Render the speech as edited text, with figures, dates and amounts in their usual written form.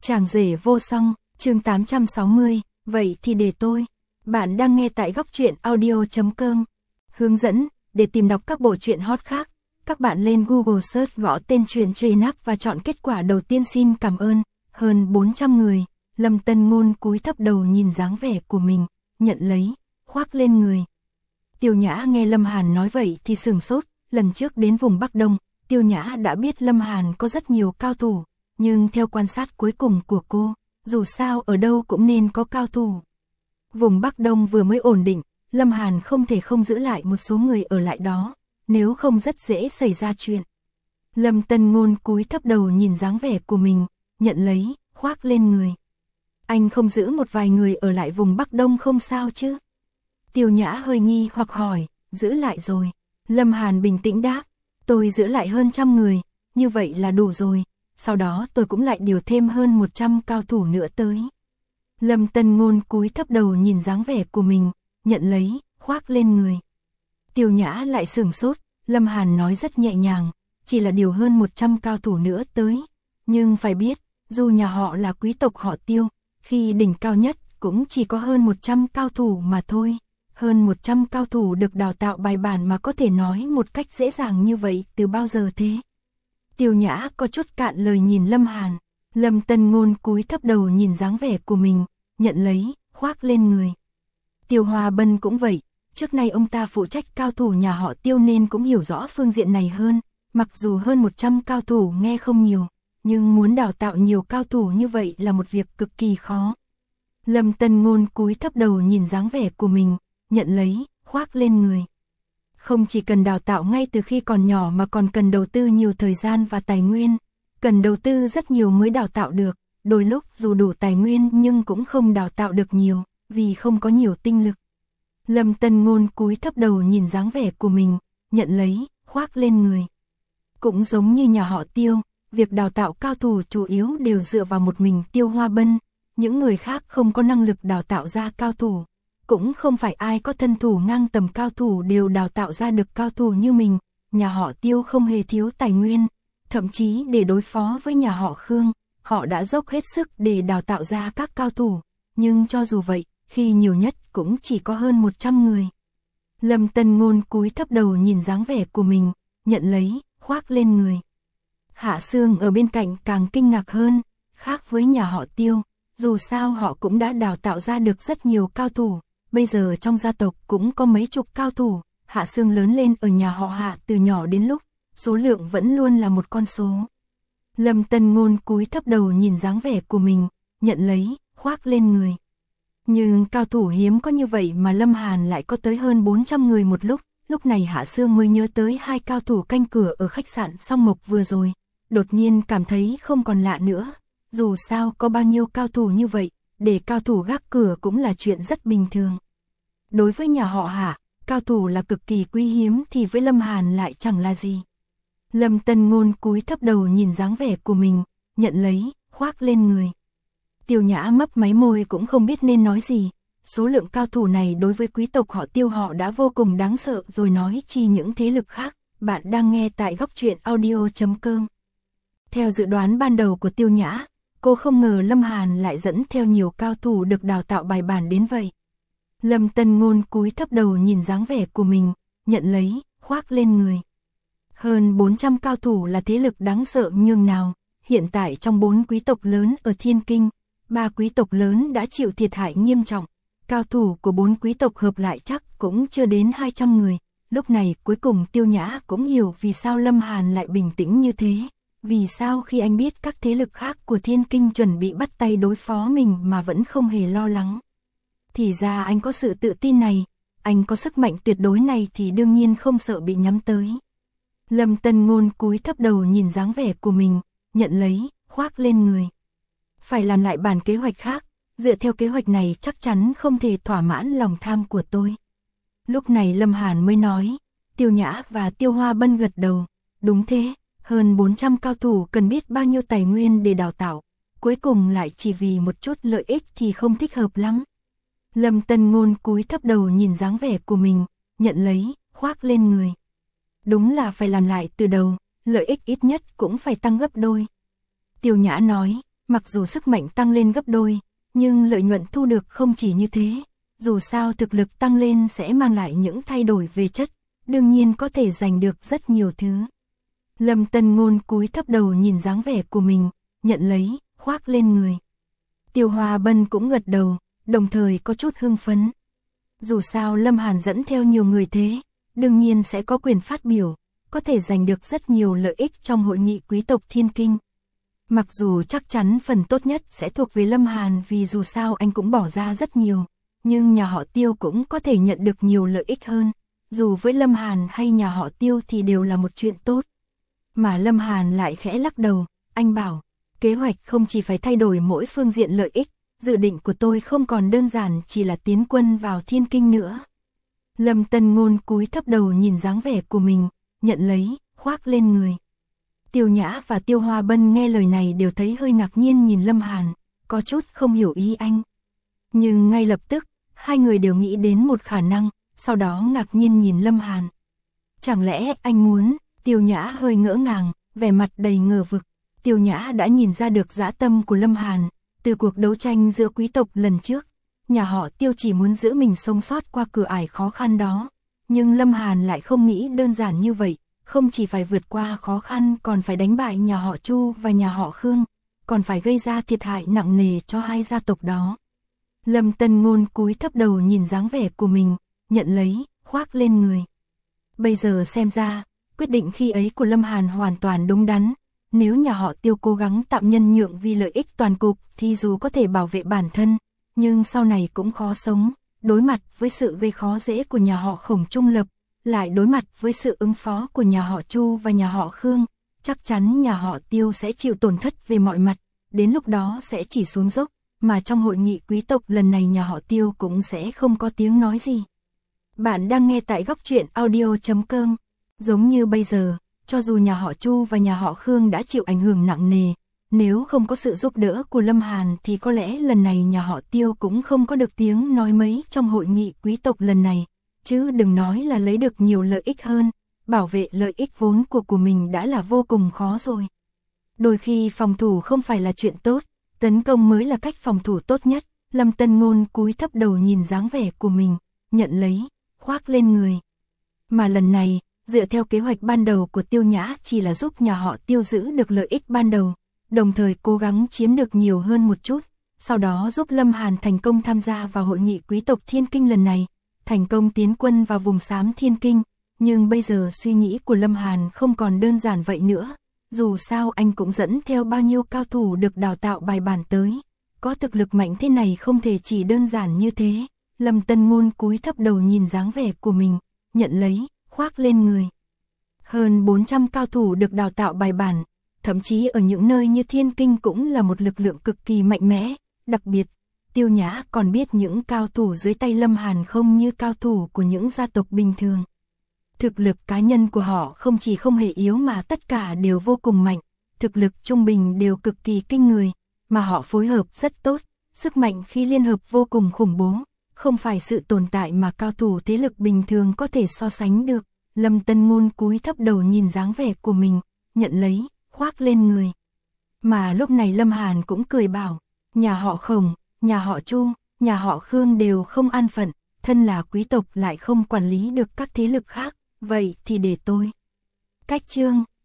Chàng rể vô song, chương 860, vậy thì để tôi. Bạn đang nghe tại góc truyện audio.com. Hướng dẫn, để tìm đọc các bộ truyện hot khác, các bạn lên Google Search gõ tên truyện Trây Nắp và chọn kết quả đầu tiên. Xin cảm ơn. Hơn 400 người, Lâm Tân Ngôn cúi thấp đầu nhìn dáng vẻ của mình, nhận lấy, khoác lên người. Tiêu Nhã nghe Lâm Hàn nói vậy thì sửng sốt, lần trước đến vùng Bắc Đông, Tiêu Nhã đã biết Lâm Hàn có rất nhiều cao thủ, nhưng theo quan sát cuối cùng của cô, dù sao ở đâu cũng nên có cao thủ. Vùng Bắc Đông vừa mới ổn định, Lâm Hàn không thể không giữ lại một số người ở lại đó, nếu không rất dễ xảy ra chuyện. Lâm Tân Ngôn cúi thấp đầu nhìn dáng vẻ của mình, nhận lấy, khoác lên người. Anh không giữ một vài người ở lại vùng Bắc Đông không sao chứ? Tiêu Nhã hơi nghi hoặc hỏi, giữ lại rồi. Lâm Hàn bình tĩnh đáp, tôi giữ lại hơn 100 người, như vậy là đủ rồi. Sau đó tôi cũng lại điều thêm hơn 100 cao thủ nữa tới. Lâm Tân Ngôn cúi thấp đầu nhìn dáng vẻ của mình, nhận lấy, khoác lên người. Tiêu Nhã lại sửng sốt, Lâm Hàn nói rất nhẹ nhàng, chỉ là điều hơn 100 cao thủ nữa tới. Nhưng phải biết, dù nhà họ là quý tộc họ Tiêu, khi đỉnh cao nhất cũng chỉ có hơn 100 cao thủ mà thôi. Hơn 100 cao thủ được đào tạo bài bản mà có thể nói một cách dễ dàng như vậy từ bao giờ thế? Tiêu Nhã có chút cạn lời nhìn Lâm Hàn. Lâm Tân Ngôn cúi thấp đầu nhìn dáng vẻ của mình, nhận lấy, khoác lên người. Tiêu Hoa Bân cũng vậy, trước nay ông ta phụ trách cao thủ nhà họ Tiêu nên cũng hiểu rõ phương diện này hơn. Mặc dù hơn 100 cao thủ nghe không nhiều, nhưng muốn đào tạo nhiều cao thủ như vậy là một việc cực kỳ khó. Lâm Tân Ngôn cúi thấp đầu nhìn dáng vẻ của mình, nhận lấy, khoác lên người. Không chỉ cần đào tạo ngay từ khi còn nhỏ mà còn cần đầu tư nhiều thời gian và tài nguyên. Cần đầu tư rất nhiều mới đào tạo được, đôi lúc dù đủ tài nguyên nhưng cũng không đào tạo được nhiều, vì không có nhiều tinh lực. Lâm Tân Ngôn cúi thấp đầu nhìn dáng vẻ của mình, nhận lấy, khoác lên người. Cũng giống như nhà họ Tiêu, việc đào tạo cao thủ chủ yếu đều dựa vào một mình Tiêu Hoa Bân, những người khác không có năng lực đào tạo ra cao thủ. Cũng không phải ai có thân thủ ngang tầm cao thủ đều đào tạo ra được cao thủ như mình, nhà họ Tiêu không hề thiếu tài nguyên, thậm chí để đối phó với nhà họ Khương, họ đã dốc hết sức để đào tạo ra các cao thủ, nhưng cho dù vậy, khi nhiều nhất cũng chỉ có hơn 100 người. Lâm Tân Ngôn cúi thấp đầu nhìn dáng vẻ của mình, nhận lấy, khoác lên người. Hạ Sương ở bên cạnh càng kinh ngạc hơn, khác với nhà họ Tiêu, dù sao họ cũng đã đào tạo ra được rất nhiều cao thủ. Bây giờ trong gia tộc cũng có mấy chục cao thủ, Hạ Sương lớn lên ở nhà họ Hạ từ nhỏ đến lúc, số lượng vẫn luôn là một con số. Lâm Tân Ngôn cúi thấp đầu nhìn dáng vẻ của mình, nhận lấy, khoác lên người. Nhưng cao thủ hiếm có như vậy mà Lâm Hàn lại có tới hơn 400 người một lúc này Hạ Sương mới nhớ tới hai cao thủ canh cửa ở khách sạn Song Mộc vừa rồi, đột nhiên cảm thấy không còn lạ nữa, dù sao có bao nhiêu cao thủ như vậy. Để cao thủ gác cửa cũng là chuyện rất bình thường. Đối với nhà họ Hạ, cao thủ là cực kỳ quý hiếm thì với Lâm Hàn lại chẳng là gì. Lâm Tân Ngôn cúi thấp đầu nhìn dáng vẻ của mình, nhận lấy, khoác lên người. Tiêu Nhã mấp máy môi cũng không biết nên nói gì. Số lượng cao thủ này đối với quý tộc họ Tiêu họ đã vô cùng đáng sợ rồi nói chi những thế lực khác. Bạn đang nghe tại góc truyện audio.com. Theo dự đoán ban đầu của Tiêu Nhã, cô không ngờ Lâm Hàn lại dẫn theo nhiều cao thủ được đào tạo bài bản đến vậy. Lâm Tân Ngôn cúi thấp đầu nhìn dáng vẻ của mình, nhận lấy, khoác lên người. Hơn 400 cao thủ là thế lực đáng sợ nhường nào, hiện tại trong 4 quý tộc lớn ở Thiên Kinh, 3 quý tộc lớn đã chịu thiệt hại nghiêm trọng. Cao thủ của 4 quý tộc hợp lại chắc cũng chưa đến 200 người. Lúc này cuối cùng Tiêu Nhã cũng hiểu vì sao Lâm Hàn lại bình tĩnh như thế. Vì sao khi anh biết các thế lực khác của Thiên Kinh chuẩn bị bắt tay đối phó mình mà vẫn không hề lo lắng. Thì ra anh có sự tự tin này, anh có sức mạnh tuyệt đối này thì đương nhiên không sợ bị nhắm tới. Lâm Tân Ngôn cúi thấp đầu nhìn dáng vẻ của mình, nhận lấy, khoác lên người. Phải làm lại bản kế hoạch khác, dựa theo kế hoạch này chắc chắn không thể thỏa mãn lòng tham của tôi. Lúc này Lâm Hàn mới nói, Tiêu Nhã và Tiêu Hoa Bân gật đầu, đúng thế. Hơn 400 cao thủ cần biết bao nhiêu tài nguyên để đào tạo, cuối cùng lại chỉ vì một chút lợi ích thì không thích hợp lắm. Lâm Tân Ngôn cúi thấp đầu nhìn dáng vẻ của mình, nhận lấy, khoác lên người. Đúng là phải làm lại từ đầu, lợi ích ít nhất cũng phải tăng gấp đôi. Tiêu Nhã nói, Mặc dù sức mạnh tăng lên gấp đôi, nhưng lợi nhuận thu được không chỉ như thế. Dù sao thực lực tăng lên sẽ mang lại những thay đổi về chất, đương nhiên có thể giành được rất nhiều thứ. Lâm Tân Ngôn cúi thấp đầu nhìn dáng vẻ của mình, nhận lấy, khoác lên người. Tiêu Hoa Bân cũng gật đầu, đồng thời có chút hưng phấn. Dù sao Lâm Hàn dẫn theo nhiều người thế, đương nhiên sẽ có quyền phát biểu, có thể giành được rất nhiều lợi ích trong hội nghị quý tộc Thiên Kinh. Mặc dù chắc chắn phần tốt nhất sẽ thuộc về Lâm Hàn vì dù sao anh cũng bỏ ra rất nhiều, nhưng nhà họ Tiêu cũng có thể nhận được nhiều lợi ích hơn, dù với Lâm Hàn hay nhà họ Tiêu thì đều là một chuyện tốt. Mà Lâm Hàn lại khẽ lắc đầu, anh bảo, kế hoạch không chỉ phải thay đổi mỗi phương diện lợi ích, dự định của tôi không còn đơn giản chỉ là tiến quân vào Thiên Kinh nữa. Lâm Tân Ngôn cúi thấp đầu nhìn dáng vẻ của mình, nhận lấy, khoác lên người. Tiêu Nhã và Tiêu Hoa Bân nghe lời này đều thấy hơi ngạc nhiên nhìn Lâm Hàn, có chút không hiểu ý anh. Nhưng ngay lập tức, hai người đều nghĩ đến một khả năng, sau đó ngạc nhiên nhìn Lâm Hàn. Chẳng lẽ anh muốn? Tiêu Nhã hơi ngỡ ngàng, vẻ mặt đầy ngờ vực. Tiêu Nhã đã nhìn ra được dã tâm của Lâm Hàn, từ cuộc đấu tranh giữa quý tộc lần trước. Nhà họ Tiêu chỉ muốn giữ mình sống sót qua cửa ải khó khăn đó. Nhưng Lâm Hàn lại không nghĩ đơn giản như vậy, không chỉ phải vượt qua khó khăn còn phải đánh bại nhà họ Chu và nhà họ Khương, còn phải gây ra thiệt hại nặng nề cho hai gia tộc đó. Lâm Tân Ngôn cúi thấp đầu nhìn dáng vẻ của mình, nhận lấy, khoác lên người. Bây giờ xem ra, quyết định khi ấy của Lâm Hàn hoàn toàn đúng đắn. Nếu nhà họ Tiêu cố gắng tạm nhân nhượng vì lợi ích toàn cục thì dù có thể bảo vệ bản thân, nhưng sau này cũng khó sống, đối mặt với sự gây khó dễ của nhà họ Khổng trung lập, lại đối mặt với sự ứng phó của nhà họ Chu và nhà họ Khương, chắc chắn nhà họ Tiêu sẽ chịu tổn thất về mọi mặt, đến lúc đó sẽ chỉ xuống dốc, mà trong hội nghị quý tộc lần này nhà họ Tiêu cũng sẽ không có tiếng nói gì. Bạn đang nghe tại góc truyện audio.com. Giống như bây giờ, cho dù nhà họ Chu và nhà họ Khương đã chịu ảnh hưởng nặng nề, nếu không có sự giúp đỡ của Lâm Hàn thì có lẽ lần này nhà họ Tiêu cũng không có được tiếng nói mấy trong hội nghị quý tộc lần này, chứ đừng nói là lấy được nhiều lợi ích hơn, bảo vệ lợi ích vốn của mình đã là vô cùng khó rồi. Đôi khi phòng thủ không phải là chuyện tốt, tấn công mới là cách phòng thủ tốt nhất. Lâm Tân Ngôn cúi thấp đầu nhìn dáng vẻ của mình, nhận lấy, khoác lên người. Mà lần này, dựa theo kế hoạch ban đầu của Tiêu Nhã chỉ là giúp nhà họ Tiêu giữ được lợi ích ban đầu, đồng thời cố gắng chiếm được nhiều hơn một chút, sau đó giúp Lâm Hàn thành công tham gia vào hội nghị quý tộc Thiên Kinh lần này, thành công tiến quân vào vùng xám Thiên Kinh. Nhưng bây giờ suy nghĩ của Lâm Hàn không còn đơn giản vậy nữa, dù sao anh cũng dẫn theo bao nhiêu cao thủ được đào tạo bài bản tới, có thực lực mạnh thế này không thể chỉ đơn giản như thế. Lâm Tân Ngôn cúi thấp đầu nhìn dáng vẻ của mình, nhận lấy, khoác lên người. Hơn 400 cao thủ được đào tạo bài bản, thậm chí ở những nơi như Thiên Kinh cũng là một lực lượng cực kỳ mạnh mẽ, đặc biệt, Tiêu Nhã còn biết những cao thủ dưới tay Lâm Hàn không như cao thủ của những gia tộc bình thường. Thực lực cá nhân của họ không chỉ không hề yếu mà tất cả đều vô cùng mạnh, thực lực trung bình đều cực kỳ kinh người, mà họ phối hợp rất tốt, sức mạnh khi liên hợp vô cùng khủng bố, không phải sự tồn tại mà cao thủ thế lực bình thường có thể so sánh được. Lâm Tân Ngôn cúi thấp đầu nhìn dáng vẻ của mình, nhận lấy, khoác lên người. Mà lúc này Lâm Hàn cũng cười bảo, nhà họ Khổng, nhà họ Chu, nhà họ Khương đều không an phận, thân là quý tộc lại không quản lý được các thế lực khác, vậy thì để tôi. Cách chương